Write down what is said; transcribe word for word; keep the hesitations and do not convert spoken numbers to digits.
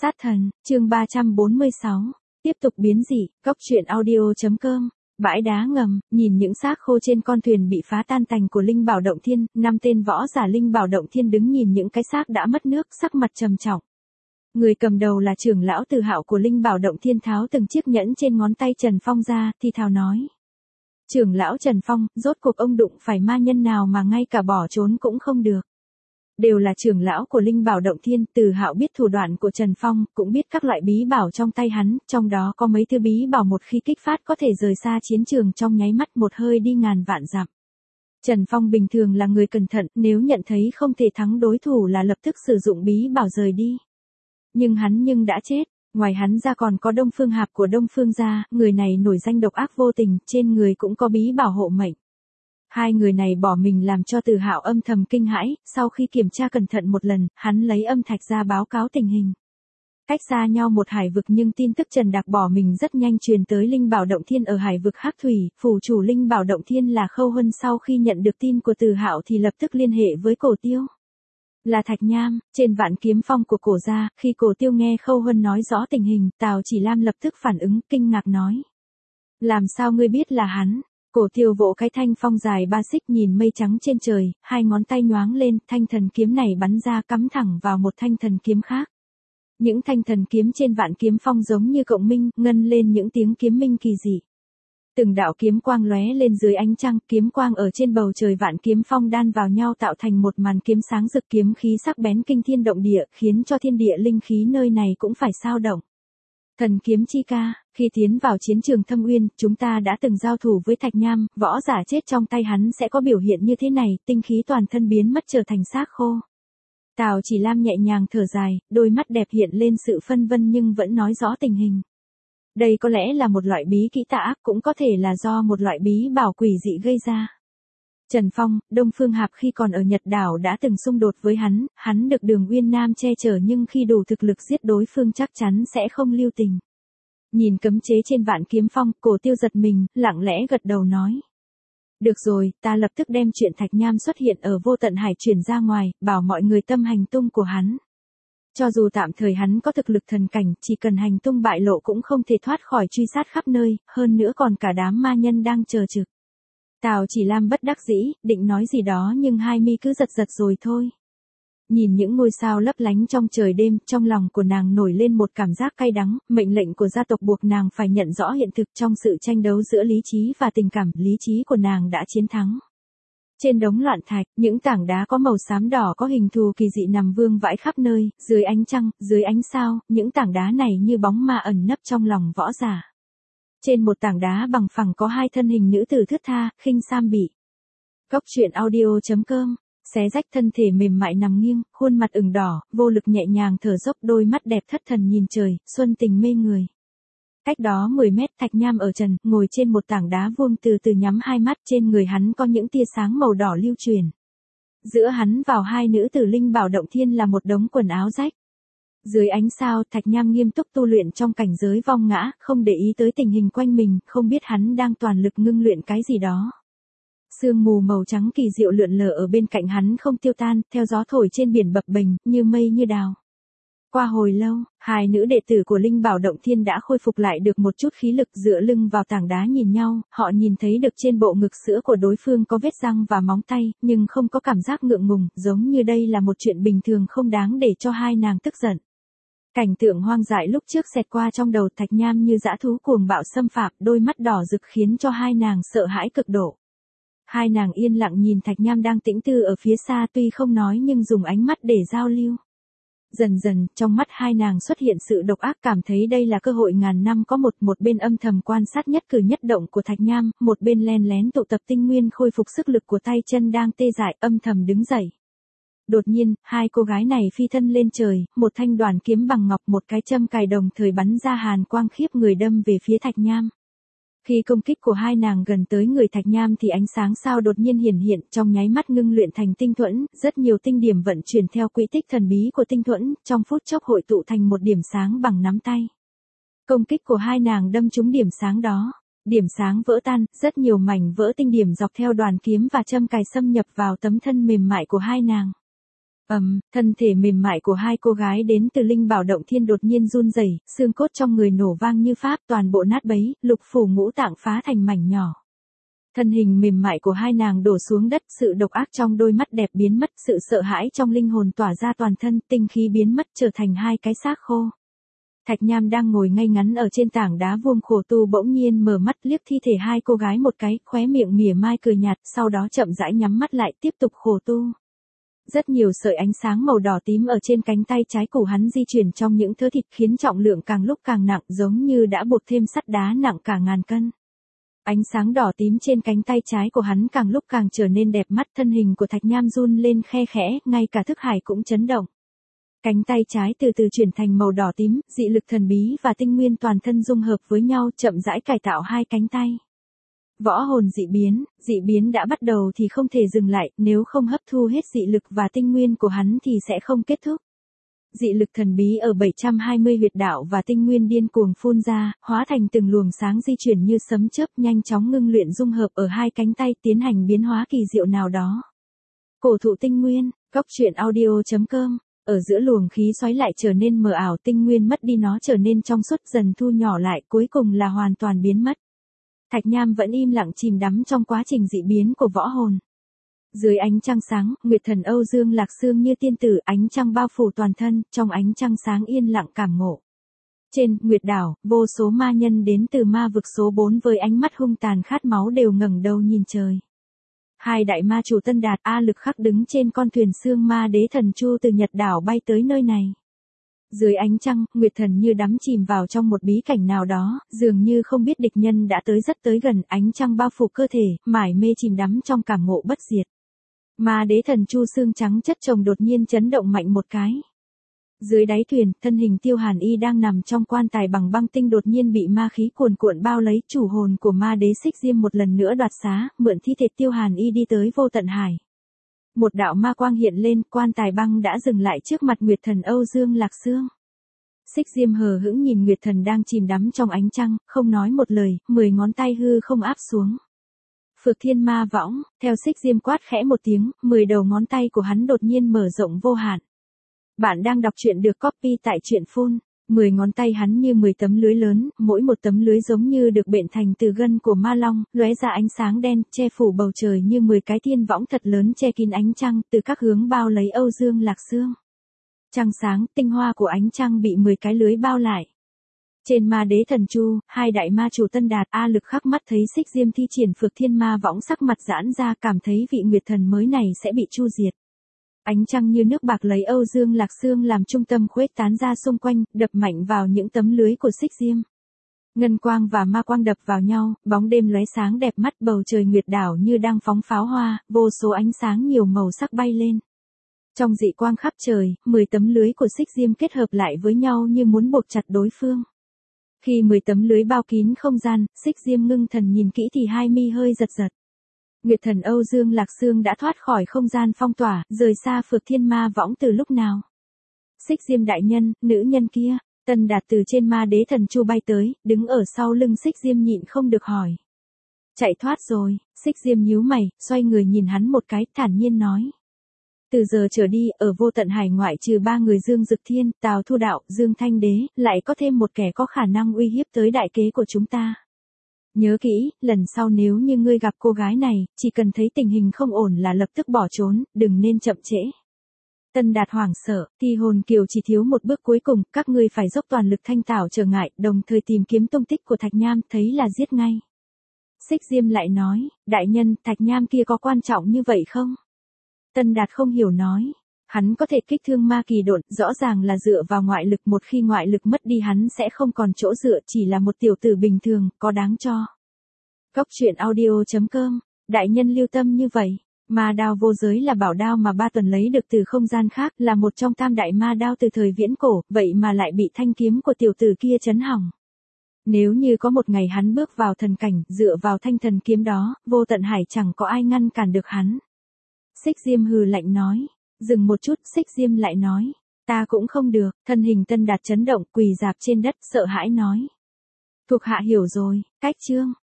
Sát thần, chương ba trăm bốn mươi sáu. Tiếp tục biến dị, góc truyện audio.com. Bãi đá ngầm, nhìn những xác khô trên con thuyền bị phá tan tành của Linh Bảo Động Thiên, năm tên võ giả Linh Bảo Động Thiên đứng nhìn những cái xác đã mất nước, sắc mặt trầm trọng. Người cầm đầu là trưởng lão Từ Hạo của Linh Bảo Động Thiên tháo từng chiếc nhẫn trên ngón tay Trần Phong ra, thì thào nói. Trưởng lão Trần Phong, rốt cuộc ông đụng phải ma nhân nào mà ngay cả bỏ trốn cũng không được. Đều là trưởng lão của Linh Bảo Động Thiên, Từ Hạo biết thủ đoạn của Trần Phong, cũng biết các loại bí bảo trong tay hắn, trong đó có mấy thứ bí bảo một khi kích phát có thể rời xa chiến trường trong nháy mắt một hơi đi ngàn vạn dặm. Trần Phong bình thường là người cẩn thận, nếu nhận thấy không thể thắng đối thủ là lập tức sử dụng bí bảo rời đi. Nhưng hắn nhưng đã chết, ngoài hắn ra còn có Đông Phương Hạp của Đông Phương gia, người này nổi danh độc ác vô tình, trên người cũng có bí bảo hộ mệnh. Hai người này bỏ mình làm cho Từ Hạo âm thầm kinh hãi, sau khi kiểm tra cẩn thận một lần, hắn lấy âm thạch ra báo cáo tình hình. Cách xa nhau một hải vực nhưng tin tức Trần Đạc bỏ mình rất nhanh truyền tới Linh Bảo Động Thiên ở hải vực Hắc Thủy, phủ chủ Linh Bảo Động Thiên là Khâu Huân sau khi nhận được tin của Từ Hạo thì lập tức liên hệ với Cổ Tiêu. Là Thạch Nham, trên Vạn Kiếm Phong của Cổ gia, khi Cổ Tiêu nghe Khâu Huân nói rõ tình hình, Tào Chỉ Lam lập tức phản ứng, kinh ngạc nói. Làm sao ngươi biết là hắn? Cổ Tiêu vỗ cái thanh phong dài ba xích nhìn mây trắng trên trời, hai ngón tay nhoáng lên, thanh thần kiếm này bắn ra cắm thẳng vào một thanh thần kiếm khác. Những thanh thần kiếm trên Vạn Kiếm Phong giống như cộng minh, ngân lên những tiếng kiếm minh kỳ dị. Từng đạo kiếm quang lóe lên dưới ánh trăng, kiếm quang ở trên bầu trời Vạn Kiếm Phong đan vào nhau tạo thành một màn kiếm sáng rực, kiếm khí sắc bén kinh thiên động địa, khiến cho thiên địa linh khí nơi này cũng phải sao động. Thần kiếm chi ca, khi tiến vào chiến trường Thâm Uyên, chúng ta đã từng giao thủ với Thạch Nham, võ giả chết trong tay hắn sẽ có biểu hiện như thế này, tinh khí toàn thân biến mất trở thành xác khô. Tào Chỉ Lam nhẹ nhàng thở dài, đôi mắt đẹp hiện lên sự phân vân nhưng vẫn nói rõ tình hình. Đây có lẽ là một loại bí kỹ tà ác, cũng có thể là do một loại bí bảo quỷ dị gây ra. Trần Phong, Đông Phương Hạp khi còn ở Nhật Đảo đã từng xung đột với hắn, hắn được Đường Uyên Nam che chở nhưng khi đủ thực lực giết đối phương chắc chắn sẽ không lưu tình. Nhìn cấm chế trên Vạn Kiếm Phong, Cổ Tiêu giật mình, lặng lẽ gật đầu nói. Được rồi, ta lập tức đem chuyện Thạch Nham xuất hiện ở Vô Tận Hải truyền ra ngoài, bảo mọi người tâm hành tung của hắn. Cho dù tạm thời hắn có thực lực thần cảnh, chỉ cần hành tung bại lộ cũng không thể thoát khỏi truy sát khắp nơi, hơn nữa còn cả đám ma nhân đang chờ trực. Tào Chỉ Lam bất đắc dĩ, định nói gì đó nhưng hai mi cứ giật giật rồi thôi. Nhìn những ngôi sao lấp lánh trong trời đêm, trong lòng của nàng nổi lên một cảm giác cay đắng, mệnh lệnh của gia tộc buộc nàng phải nhận rõ hiện thực trong sự tranh đấu giữa lý trí và tình cảm, lý trí của nàng đã chiến thắng. Trên đống loạn thạch, những tảng đá có màu xám đỏ có hình thù kỳ dị nằm vương vãi khắp nơi, dưới ánh trăng, dưới ánh sao, những tảng đá này như bóng ma ẩn nấp trong lòng võ giả. Trên một tảng đá bằng phẳng có hai thân hình nữ tử thướt tha, khinh sam bị. Góc truyện audio.com, xé rách thân thể mềm mại nằm nghiêng, khuôn mặt ửng đỏ, vô lực nhẹ nhàng thở dốc, đôi mắt đẹp thất thần nhìn trời, xuân tình mê người. Cách đó mười mét, Thạch Nham ở trần, ngồi trên một tảng đá vuông từ từ nhắm hai mắt, trên người hắn có những tia sáng màu đỏ lưu truyền. Giữa hắn vào hai nữ tử Linh Bảo Động Thiên là một đống quần áo rách. Dưới ánh sao, Thạch Nham nghiêm túc tu luyện trong cảnh giới vong ngã, không để ý tới tình hình quanh mình, không biết hắn đang toàn lực ngưng luyện cái gì đó. Sương mù màu trắng kỳ diệu lượn lờ ở bên cạnh hắn không tiêu tan, theo gió thổi trên biển bập bềnh, như mây như đào. Qua hồi lâu, hai nữ đệ tử của Linh Bảo Động Thiên đã khôi phục lại được một chút khí lực, dựa lưng vào tảng đá nhìn nhau, họ nhìn thấy được trên bộ ngực sữa của đối phương có vết răng và móng tay, nhưng không có cảm giác ngượng ngùng, giống như đây là một chuyện bình thường không đáng để cho hai nàng tức giận. Cảnh tượng hoang dại lúc trước xẹt qua trong đầu Thạch Nham như dã thú cuồng bạo xâm phạm, đôi mắt đỏ rực khiến cho hai nàng sợ hãi cực độ. Hai nàng yên lặng nhìn Thạch Nham đang tĩnh tư ở phía xa, tuy không nói nhưng dùng ánh mắt để giao lưu. Dần dần, trong mắt hai nàng xuất hiện sự độc ác, cảm thấy đây là cơ hội ngàn năm có một, một bên âm thầm quan sát nhất cử nhất động của Thạch Nham, một bên len lén tụ tập tinh nguyên khôi phục sức lực của tay chân đang tê dại, âm thầm đứng dậy. Đột nhiên, hai cô gái này phi thân lên trời, một thanh đoàn kiếm bằng ngọc, một cái châm cài đồng thời bắn ra hàn quang khiếp người đâm về phía Thạch Nham. Khi công kích của hai nàng gần tới người Thạch Nham thì ánh sáng sao đột nhiên hiển hiện, trong nháy mắt ngưng luyện thành tinh thuẫn, rất nhiều tinh điểm vận chuyển theo quỹ tích thần bí của tinh thuẫn, trong phút chốc hội tụ thành một điểm sáng bằng nắm tay. Công kích của hai nàng đâm trúng điểm sáng đó, điểm sáng vỡ tan, rất nhiều mảnh vỡ tinh điểm dọc theo đoàn kiếm và châm cài xâm nhập vào tấm thân mềm mại của hai nàng. Ầm, thân thể mềm mại của hai cô gái đến từ Linh Bảo Động Thiên đột nhiên run rẩy, xương cốt trong người nổ vang như pháp, toàn bộ nát bấy, lục phủ ngũ tạng phá thành mảnh nhỏ. Thân hình mềm mại của hai nàng đổ xuống đất, sự độc ác trong đôi mắt đẹp biến mất, sự sợ hãi trong linh hồn tỏa ra toàn thân, tinh khí biến mất trở thành hai cái xác khô. Thạch Nham đang ngồi ngay ngắn ở trên tảng đá vuông khổ tu bỗng nhiên mở mắt liếc thi thể hai cô gái một cái, khóe miệng mỉa mai cười nhạt, sau đó chậm rãi nhắm mắt lại tiếp tục khổ tu. Rất nhiều sợi ánh sáng màu đỏ tím ở trên cánh tay trái của hắn di chuyển trong những thớ thịt khiến trọng lượng càng lúc càng nặng, giống như đã buộc thêm sắt đá nặng cả ngàn cân. Ánh sáng đỏ tím trên cánh tay trái của hắn càng lúc càng trở nên đẹp mắt, thân hình của Thạch Nham run lên khe khẽ, ngay cả thức hải cũng chấn động. Cánh tay trái từ từ chuyển thành màu đỏ tím, dị lực thần bí và tinh nguyên toàn thân dung hợp với nhau, chậm rãi cải tạo hai cánh tay. Võ hồn dị biến, dị biến đã bắt đầu thì không thể dừng lại, nếu không hấp thu hết dị lực và tinh nguyên của hắn thì sẽ không kết thúc. Dị lực thần bí ở bảy trăm hai mươi huyệt đạo và tinh nguyên điên cuồng phun ra, hóa thành từng luồng sáng di chuyển như sấm chớp, nhanh chóng ngưng luyện dung hợp ở hai cánh tay, tiến hành biến hóa kỳ diệu nào đó. Cổ thụ tinh nguyên, góc truyện audio chấm com. Ở giữa luồng khí xoáy lại trở nên mờ ảo, tinh nguyên mất đi, nó trở nên trong suốt, dần thu nhỏ lại, cuối cùng là hoàn toàn biến mất. Thạch Nham vẫn im lặng chìm đắm trong quá trình dị biến của võ hồn. Dưới ánh trăng sáng, Nguyệt Thần Âu Dương Lạc Sương như tiên tử, ánh trăng bao phủ toàn thân, trong ánh trăng sáng yên lặng cảm ngộ. Trên Nguyệt Đảo, vô số ma nhân đến từ ma vực số bốn với ánh mắt hung tàn khát máu đều ngẩng đầu nhìn trời. Hai đại ma chủ Tân Đạt, A Lực Khắc đứng trên con thuyền xương ma đế thần chu từ Nhật Đảo bay tới nơi này. Dưới ánh trăng, Nguyệt Thần như đắm chìm vào trong một bí cảnh nào đó, dường như không biết địch nhân đã tới rất tới gần, ánh trăng bao phủ cơ thể, mải mê chìm đắm trong cảm ngộ bất diệt. Ma đế thần chu xương trắng chất chồng đột nhiên chấn động mạnh một cái. Dưới đáy thuyền, thân hình Tiêu Hàn Y đang nằm trong quan tài bằng băng tinh đột nhiên bị ma khí cuồn cuộn bao lấy, chủ hồn của ma đế Xích Diêm một lần nữa đoạt xá, mượn thi thể Tiêu Hàn Y đi tới vô tận hải. Một đạo ma quang hiện lên, quan tài băng đã dừng lại trước mặt Nguyệt Thần Âu Dương Lạc Sương. Xích Diêm hờ hững nhìn Nguyệt Thần đang chìm đắm trong ánh trăng, không nói một lời, mười ngón tay hư không áp xuống. Phược Thiên Ma Võng, theo Xích Diêm quát khẽ một tiếng, mười đầu ngón tay của hắn đột nhiên mở rộng vô hạn. Bạn đang đọc truyện được copy tại truyện phun. Mười ngón tay hắn như mười tấm lưới lớn, mỗi một tấm lưới giống như được bện thành từ gân của ma long, lóe ra ánh sáng đen, che phủ bầu trời như mười cái thiên võng thật lớn che kín ánh trăng, từ các hướng bao lấy Âu Dương Lạc Sương. Trăng sáng, tinh hoa của ánh trăng bị mười cái lưới bao lại. Trên ma đế thần chu, hai đại ma chủ Tân Đạt, A Lực Khắc mắt thấy Xích Diêm thi triển Phược Thiên Ma Võng, sắc mặt giãn ra, cảm thấy vị Nguyệt Thần mới này sẽ bị chu diệt. Ánh trăng như nước bạc lấy Âu Dương Lạc Sương làm trung tâm khuếch tán ra xung quanh, đập mạnh vào những tấm lưới của Xích Diêm. Ngân quang và ma quang đập vào nhau, bóng đêm lóe sáng đẹp mắt, bầu trời Nguyệt Đảo như đang phóng pháo hoa, vô số ánh sáng nhiều màu sắc bay lên. Trong dị quang khắp trời, mười tấm lưới của Xích Diêm kết hợp lại với nhau như muốn buộc chặt đối phương. Khi mười tấm lưới bao kín không gian, Xích Diêm ngưng thần nhìn kỹ thì hai mi hơi giật giật. Nguyệt Thần Âu Dương Lạc Sương đã thoát khỏi không gian phong tỏa, rời xa Phược Thiên Ma Võng từ lúc nào? Xích Diêm đại nhân, nữ nhân kia, Tân Đạt từ trên ma đế thần chu bay tới, đứng ở sau lưng Xích Diêm nhịn không được hỏi. Chạy thoát rồi, Xích Diêm nhíu mày, xoay người nhìn hắn một cái, thản nhiên nói. Từ giờ trở đi, ở vô tận hải ngoại trừ ba người Dương Dực Thiên, Tào Thu Đạo, Dương Thanh Đế, lại có thêm một kẻ có khả năng uy hiếp tới đại kế của chúng ta. Nhớ kỹ, lần sau nếu như ngươi gặp cô gái này, chỉ cần thấy tình hình không ổn là lập tức bỏ trốn, đừng nên chậm trễ. Tân Đạt hoảng sợ, Thi Hồn Kiều chỉ thiếu một bước cuối cùng, các ngươi phải dốc toàn lực thanh tảo trở ngại, đồng thời tìm kiếm tung tích của Thạch Nham, thấy là giết ngay. Xích Diêm lại nói, đại nhân, Thạch Nham kia có quan trọng như vậy không? Tân Đạt không hiểu nói. Hắn có thể kích thương ma kỳ độn, rõ ràng là dựa vào ngoại lực, một khi ngoại lực mất đi hắn sẽ không còn chỗ dựa, chỉ là một tiểu tử bình thường, có đáng cho. Góc truyện audio chấm com, đại nhân lưu tâm như vậy, ma đao vô giới là bảo đao mà ba tuần lấy được từ không gian khác, là một trong tam đại ma đao từ thời viễn cổ, vậy mà lại bị thanh kiếm của tiểu tử kia chấn hỏng. Nếu như có một ngày hắn bước vào thần cảnh, dựa vào thanh thần kiếm đó, vô tận hải chẳng có ai ngăn cản được hắn. Xích Diêm hừ lạnh nói. Dừng một chút, Xích Diêm lại nói. Ta cũng không được, thân hình Tân Đạt chấn động, quỳ dạp trên đất, sợ hãi nói. Thuộc hạ hiểu rồi, cách chương.